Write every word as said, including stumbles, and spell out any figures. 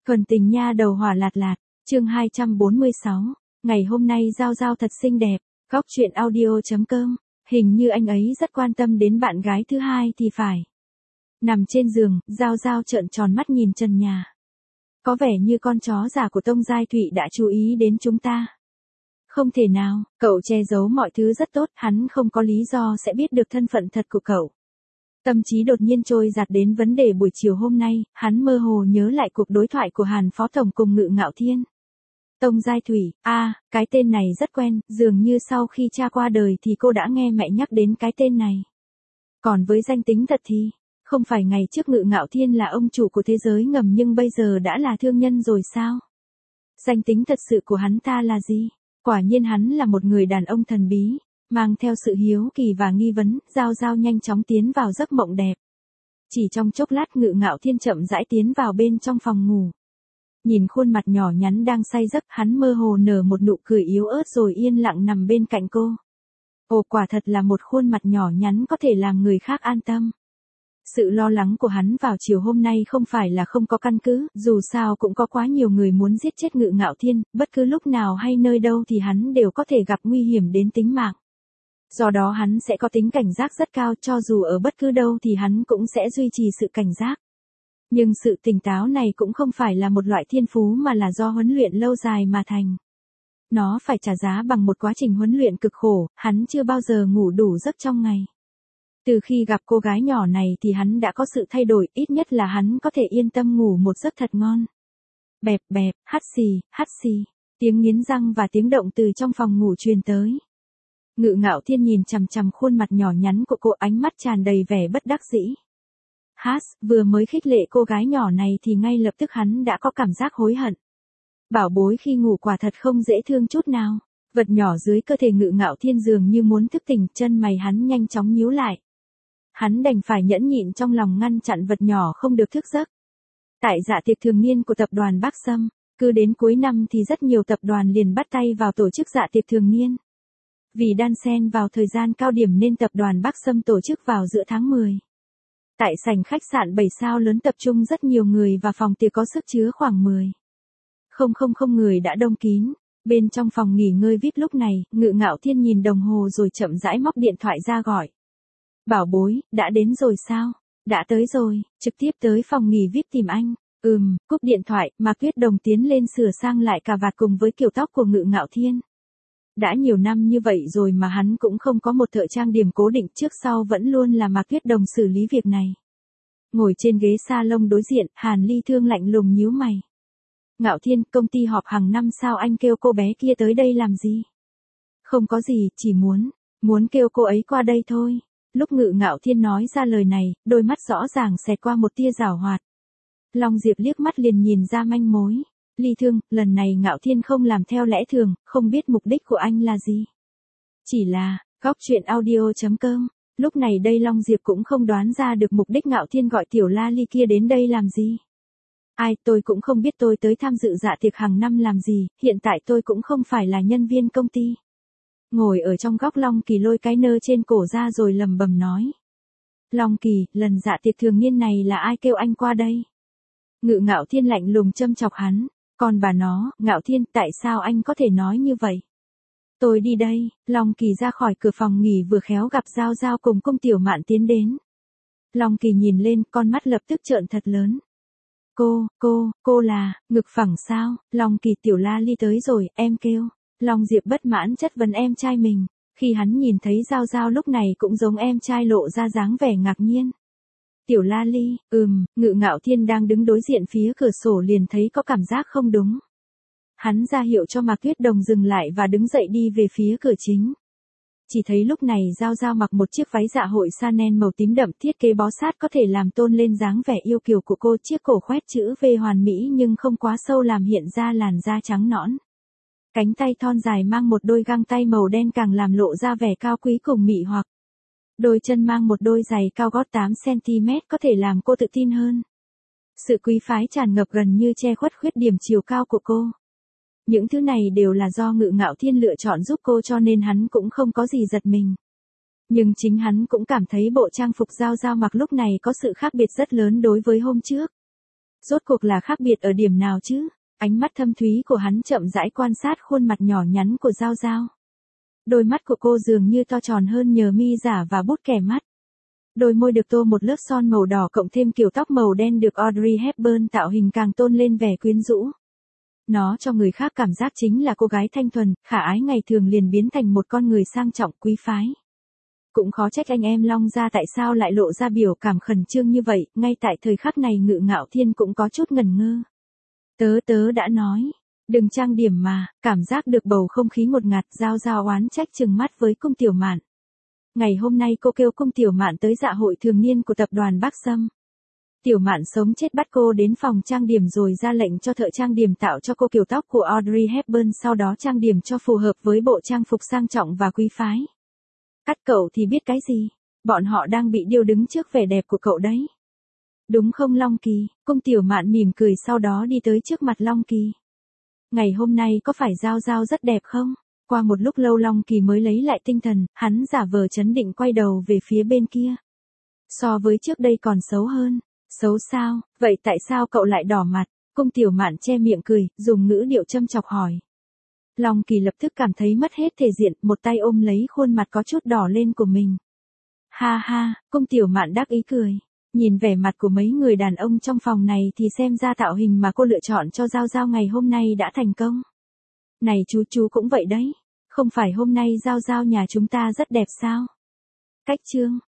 Thuần tình nha đầu hỏa lạt lạt, chương hai trăm bốn mươi sáu, ngày hôm nay Giao Giao thật xinh đẹp, góc truyện audio.com, hình như anh ấy rất quan tâm đến bạn gái thứ hai thì phải. Nằm trên giường, Giao Giao trợn tròn mắt nhìn trần nhà. Có vẻ như con chó giả của Tông Giai Thụy đã chú ý đến chúng ta. Không thể nào, cậu che giấu mọi thứ rất tốt, hắn không có lý do sẽ biết được thân phận thật của cậu. Tâm trí đột nhiên trôi dạt đến vấn đề buổi chiều hôm nay, hắn mơ hồ nhớ lại cuộc đối thoại của Hàn Phó Tổng cùng Ngự Ngạo Thiên. Tông Giai Thủy, a à, cái tên này rất quen, dường như sau khi cha qua đời thì cô đã nghe mẹ nhắc đến cái tên này. Còn với danh tính thật thì, không phải ngày trước Ngự Ngạo Thiên là ông chủ của thế giới ngầm nhưng bây giờ đã là thương nhân rồi sao? Danh tính thật sự của hắn ta là gì? Quả nhiên hắn là một người đàn ông thần bí. Mang theo sự hiếu kỳ và nghi vấn, Giao Giao nhanh chóng tiến vào giấc mộng đẹp. Chỉ trong chốc lát Ngự Ngạo Thiên chậm rãi tiến vào bên trong phòng ngủ. Nhìn khuôn mặt nhỏ nhắn đang say giấc, hắn mơ hồ nở một nụ cười yếu ớt rồi yên lặng nằm bên cạnh cô. Ồ, quả thật là một khuôn mặt nhỏ nhắn có thể làm người khác an tâm. Sự lo lắng của hắn vào chiều hôm nay không phải là không có căn cứ, dù sao cũng có quá nhiều người muốn giết chết Ngự Ngạo Thiên, bất cứ lúc nào hay nơi đâu thì hắn đều có thể gặp nguy hiểm đến tính mạng. Do đó hắn sẽ có tính cảnh giác rất cao, cho dù ở bất cứ đâu thì hắn cũng sẽ duy trì sự cảnh giác. Nhưng sự tỉnh táo này cũng không phải là một loại thiên phú mà là do huấn luyện lâu dài mà thành. Nó phải trả giá bằng một quá trình huấn luyện cực khổ, hắn chưa bao giờ ngủ đủ giấc trong ngày. Từ khi gặp cô gái nhỏ này thì hắn đã có sự thay đổi, ít nhất là hắn có thể yên tâm ngủ một giấc thật ngon. Bẹp bẹp, hắt xì, hắt xì, tiếng nghiến răng và tiếng động từ trong phòng ngủ truyền tới. Ngự Ngạo Thiên nhìn chằm chằm khuôn mặt nhỏ nhắn của cô, ánh mắt tràn đầy vẻ bất đắc dĩ. Hát, vừa mới khích lệ cô gái nhỏ này thì ngay lập tức hắn đã có cảm giác hối hận. Bảo bối khi ngủ quả thật không dễ thương chút nào. Vật nhỏ dưới cơ thể Ngự Ngạo Thiên dường như muốn thức tỉnh, chân mày hắn nhanh chóng nhíu lại. Hắn đành phải nhẫn nhịn trong lòng ngăn chặn vật nhỏ không được thức giấc. Tại dạ tiệc thường niên của tập đoàn Bắc Sâm, cứ đến cuối năm thì rất nhiều tập đoàn liền bắt tay vào tổ chức dạ tiệc thường niên. Vì đan xen vào thời gian cao điểm nên tập đoàn Bắc Sâm tổ chức vào giữa tháng mười. Tại sảnh khách sạn bảy sao lớn tập trung rất nhiều người và phòng tiệc có sức chứa khoảng mười. Không không không người đã đông kín. Bên trong phòng nghỉ ngơi vi ai pi lúc này, Ngự Ngạo Thiên nhìn đồng hồ rồi chậm rãi móc điện thoại ra gọi. Bảo bối, đã đến rồi sao? Đã tới rồi, trực tiếp tới phòng nghỉ vi ai pi tìm anh. Ừm, cúp điện thoại, Mạc Tuyết Đồng tiến lên sửa sang lại cà vạt cùng với kiểu tóc của Ngự Ngạo Thiên. Đã nhiều năm như vậy rồi mà hắn cũng không có một thợ trang điểm cố định, trước sau vẫn luôn là Mạc Tuyết Đồng xử lý việc này. Ngồi trên ghế salon đối diện, Hàn Ly Thương lạnh lùng nhíu mày. Ngạo Thiên, công ty họp hàng năm sao anh kêu cô bé kia tới đây làm gì? Không có gì, chỉ muốn, muốn kêu cô ấy qua đây thôi. Lúc Ngự Ngạo Thiên nói ra lời này, đôi mắt rõ ràng xẹt qua một tia giảo hoạt. Long Diệp liếc mắt liền nhìn ra manh mối. Ly Thương, lần này Ngạo Thiên không làm theo lẽ thường, không biết mục đích của anh là gì. Chỉ là, góc truyện audio.com, lúc này đây Long Diệp cũng không đoán ra được mục đích Ngạo Thiên gọi tiểu la ly kia đến đây làm gì. Ai, tôi cũng không biết tôi tới tham dự dạ tiệc hàng năm làm gì, hiện tại tôi cũng không phải là nhân viên công ty. Ngồi ở trong góc Long Kỳ lôi cái nơ trên cổ ra rồi lầm bầm nói. Long Kỳ, lần dạ tiệc thường niên này là ai kêu anh qua đây? Ngự Ngạo Thiên lạnh lùng châm chọc hắn. Còn bà nó, Ngạo Thiên, tại sao anh có thể nói như vậy? Tôi đi đây. Long Kỳ ra khỏi cửa phòng nghỉ vừa khéo gặp Giao Giao cùng Cung Tiểu Mạn tiến đến. Long Kỳ nhìn lên, con mắt lập tức trợn thật lớn. Cô, cô, cô là, ngực phẳng sao? Long Kỳ, tiểu la ly tới rồi, em kêu. Long Diệp bất mãn chất vấn em trai mình. Khi hắn nhìn thấy Giao Giao lúc này cũng giống em trai lộ ra dáng vẻ ngạc nhiên. Tiểu la ly, ừm, Ngự Ngạo Thiên đang đứng đối diện phía cửa sổ liền thấy có cảm giác không đúng. Hắn ra hiệu cho Mạc Tuyết Đồng dừng lại và đứng dậy đi về phía cửa chính. Chỉ thấy lúc này Giao Giao mặc một chiếc váy dạ hội Chanel màu tím đậm, thiết kế bó sát có thể làm tôn lên dáng vẻ yêu kiều của cô, chiếc cổ khoét chữ V hoàn mỹ nhưng không quá sâu làm hiện ra làn da trắng nõn. Cánh tay thon dài mang một đôi găng tay màu đen càng làm lộ ra vẻ cao quý cùng mị hoặc. Đôi chân mang một đôi giày cao gót tám xăng ti mét có thể làm cô tự tin hơn. Sự quý phái tràn ngập gần như che khuất khuyết điểm chiều cao của cô. Những thứ này đều là do Ngự Ngạo Thiên lựa chọn giúp cô cho nên hắn cũng không có gì giật mình. Nhưng chính hắn cũng cảm thấy bộ trang phục Giao Giao mặc lúc này có sự khác biệt rất lớn đối với hôm trước. Rốt cuộc là khác biệt ở điểm nào chứ? Ánh mắt thâm thúy của hắn chậm rãi quan sát khuôn mặt nhỏ nhắn của Giao Giao. Đôi mắt của cô dường như to tròn hơn nhờ mi giả và bút kẻ mắt. Đôi môi được tô một lớp son màu đỏ cộng thêm kiểu tóc màu đen được Audrey Hepburn tạo hình càng tôn lên vẻ quyến rũ. Nó cho người khác cảm giác chính là cô gái thanh thuần, khả ái ngày thường liền biến thành một con người sang trọng quý phái. Cũng khó trách anh em Long Gia tại sao lại lộ ra biểu cảm khẩn trương như vậy, ngay tại thời khắc này Ngự Ngạo Thiên cũng có chút ngần ngơ. Tớ tớ đã nói, đừng trang điểm mà, cảm giác được bầu không khí ngột ngạt. Giao Giao oán trách trừng mắt với Cung Tiểu Mạn. Ngày hôm nay cô kêu Cung Tiểu Mạn tới dạ hội thường niên của tập đoàn Bắc Sâm. Tiểu Mạn sống chết bắt cô đến phòng trang điểm rồi ra lệnh cho thợ trang điểm tạo cho cô kiểu tóc của Audrey Hepburn, sau đó trang điểm cho phù hợp với bộ trang phục sang trọng và quý phái. Cắt cậu thì biết cái gì, bọn họ đang bị điêu đứng trước vẻ đẹp của cậu đấy. Đúng không Long Kỳ? Cung Tiểu Mạn mỉm cười sau đó đi tới trước mặt Long Kỳ. Ngày hôm nay có phải Giao Giao rất đẹp không? Qua một lúc lâu Long Kỳ mới lấy lại tinh thần, hắn giả vờ trấn định quay đầu về phía bên kia. So với trước đây còn xấu hơn. Xấu sao? Vậy tại sao cậu lại đỏ mặt? Cung Tiểu Mạn che miệng cười, dùng ngữ điệu châm chọc hỏi. Long Kỳ lập tức cảm thấy mất hết thể diện, một tay ôm lấy khuôn mặt có chút đỏ lên của mình. Ha ha, Cung Tiểu Mạn đắc ý cười. Nhìn vẻ mặt của mấy người đàn ông trong phòng này thì xem ra tạo hình mà cô lựa chọn cho Giao Giao ngày hôm nay đã thành công. Này chú chú cũng vậy đấy. Không phải hôm nay Giao Giao nhà chúng ta rất đẹp sao? Cách chương.